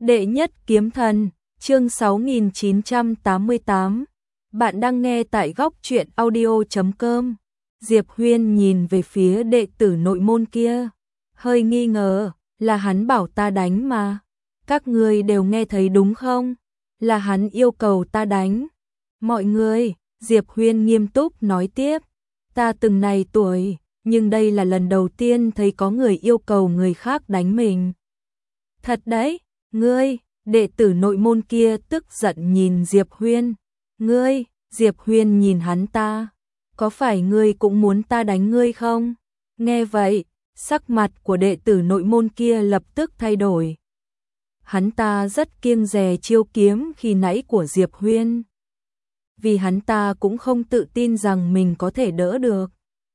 Đệ nhất kiếm thần, chương 6988. Bạn đang nghe tại góc truyện audio.com. Diệp Huyên nhìn về phía đệ tử nội môn kia, hơi nghi ngờ, là hắn bảo ta đánh mà. Các ngươi đều nghe thấy đúng không? Là hắn yêu cầu ta đánh. Mọi người, Diệp Huyên nghiêm túc nói tiếp, ta từng này tuổi, nhưng đây là lần đầu tiên thấy có người yêu cầu người khác đánh mình. Thật đấy, ngươi, đệ tử nội môn kia tức giận nhìn Diệp Huyên. Ngươi, Diệp Huyên nhìn hắn ta, có phải ngươi cũng muốn ta đánh ngươi không? Nghe vậy, sắc mặt của đệ tử nội môn kia lập tức thay đổi. Hắn ta rất kiêng dè chiêu kiếm khi nãy của Diệp Huyên. Vì hắn ta cũng không tự tin rằng mình có thể đỡ được.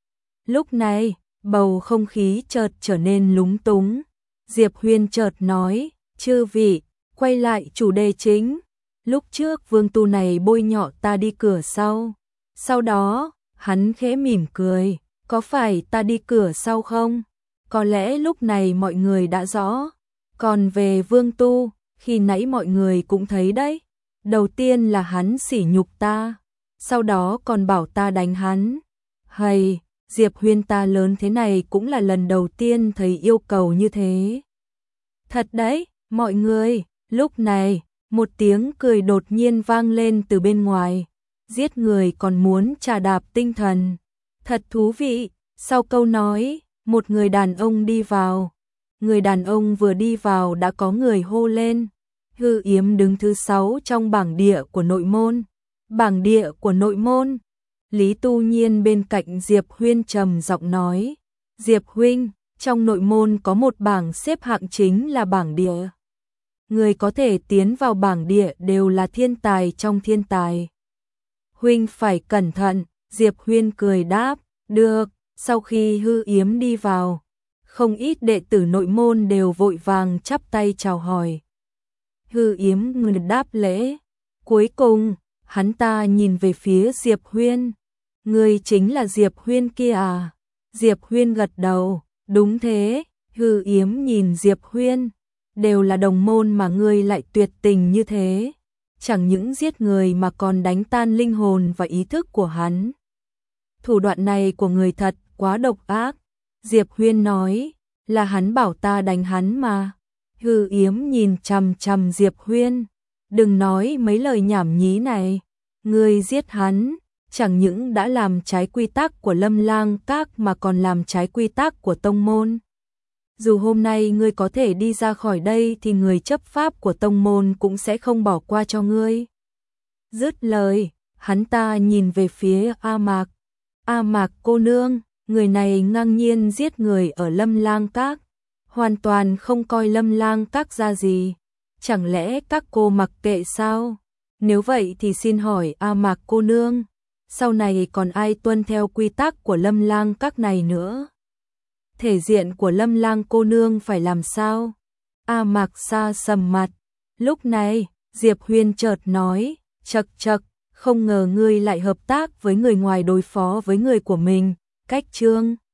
Lúc này, bầu không khí chợt trở nên lúng túng. Diệp Huyên chợt nói, chư vị, quay lại chủ đề chính. Lúc trước vương tu này bôi nhọ ta đi cửa sau. Sau đó, hắn khẽ mỉm cười, có phải ta đi cửa sau không? Có lẽ lúc này mọi người đã rõ. Còn về vương tu, khi nãy mọi người cũng thấy đấy. Đầu tiên là hắn sỉ nhục ta, sau đó còn bảo ta đánh hắn. Hay, Diệp Huyên ta lớn thế này cũng là lần đầu tiên thấy yêu cầu như thế. Thật đấy, mọi người, lúc này, một tiếng cười đột nhiên vang lên từ bên ngoài. Giết người còn muốn trà đạp tinh thần. Thật thú vị, sau câu nói, một người đàn ông đi vào. Người đàn ông vừa đi vào đã có người hô lên. Hư Yếm đứng thứ 6 trong bảng địa của nội môn. Bảng địa của nội môn. Lý Tu Nhiên bên cạnh Diệp Huyên trầm giọng nói. Diệp huynh, trong nội môn có một bảng xếp hạng chính là bảng địa. Người có thể tiến vào bảng địa đều là thiên tài trong thiên tài. Huynh phải cẩn thận, Diệp Huyên cười đáp. Được, sau khi Hư Yếm đi vào, không ít đệ tử nội môn đều vội vàng chắp tay chào hỏi. Hư Yếm đáp lễ. Cuối cùng, hắn ta nhìn về phía Diệp Huyên. Ngươi chính là Diệp Huyên kia à? Diệp Huyên gật đầu. Đúng thế. Hư Yếm nhìn Diệp Huyên. Đều là đồng môn mà ngươi lại tuyệt tình như thế. Chẳng những giết người mà còn đánh tan linh hồn và ý thức của hắn. Thủ đoạn này của người thật quá độc ác. Diệp Huyên nói, là hắn bảo ta đánh hắn mà. Hư Yếm nhìn chằm chằm Diệp Huyên. Đừng nói mấy lời nhảm nhí này. Ngươi giết hắn, chẳng những đã làm trái quy tắc của Lâm Lang Các mà còn làm trái quy tắc của tông môn. Dù hôm nay ngươi có thể đi ra khỏi đây thì người chấp pháp của tông môn cũng sẽ không bỏ qua cho ngươi. Dứt lời, hắn ta nhìn về phía A Mạc. A Mạc cô nương, người này ngang nhiên giết người ở Lâm Lang Các. Hoàn toàn không coi Lâm Lang Các ra gì. Chẳng lẽ các cô mặc kệ sao? Nếu vậy thì xin hỏi A Mạc cô nương, sau này còn ai tuân theo quy tắc của Lâm Lang Các này nữa? Thể diện của Lâm Lang cô nương phải làm sao? A Mạc xa sầm mặt. Lúc này, Diệp Huyên chợt nói, chậc chậc, không ngờ ngươi lại hợp tác với người ngoài đối phó với người của mình. Cách trương